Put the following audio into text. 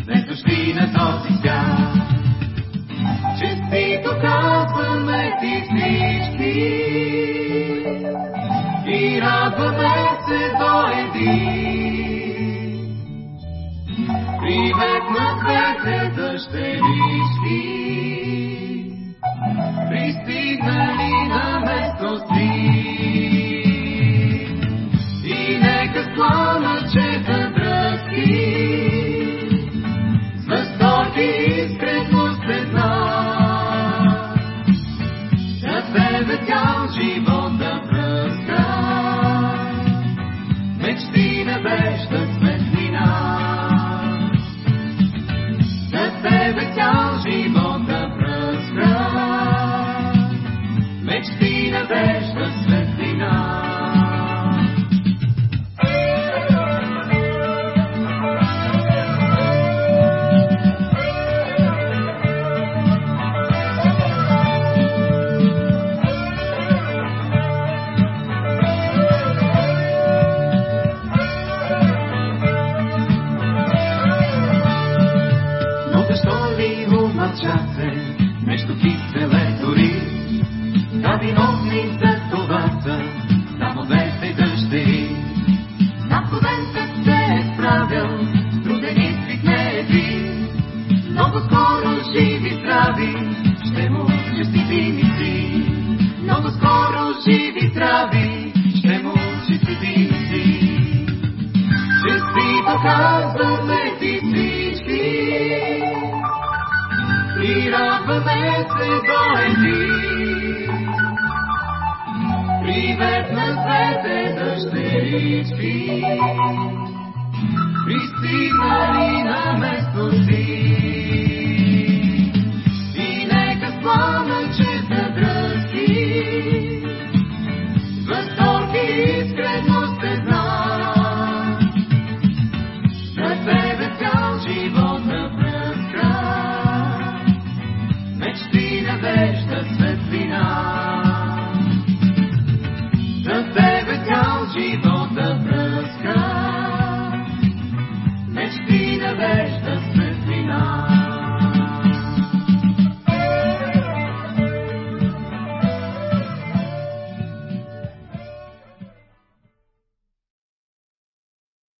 сме дошли на този свят. Честито казваме ти всички и радваме се до един. Привет на двете дъщерички, пристигнали на место си. И нека пламъчета дръзки с възторг и искреност пред нас. За тебе цял живот да пръска, мечти небеща светлина. За тебе цял живот да пръска, мечти небеща светлина. Нещо киселе дори, да виновни за това са само двете дъщери. Студентът се е справил, труден изпит не е един. Много скоро живи здрави, ще му честитим и си. Много скоро живи здрави, ще му честитим и си. Честито казваме ти всички и радваме се до един. Привет на двете дъщерички, пристигнали на мен.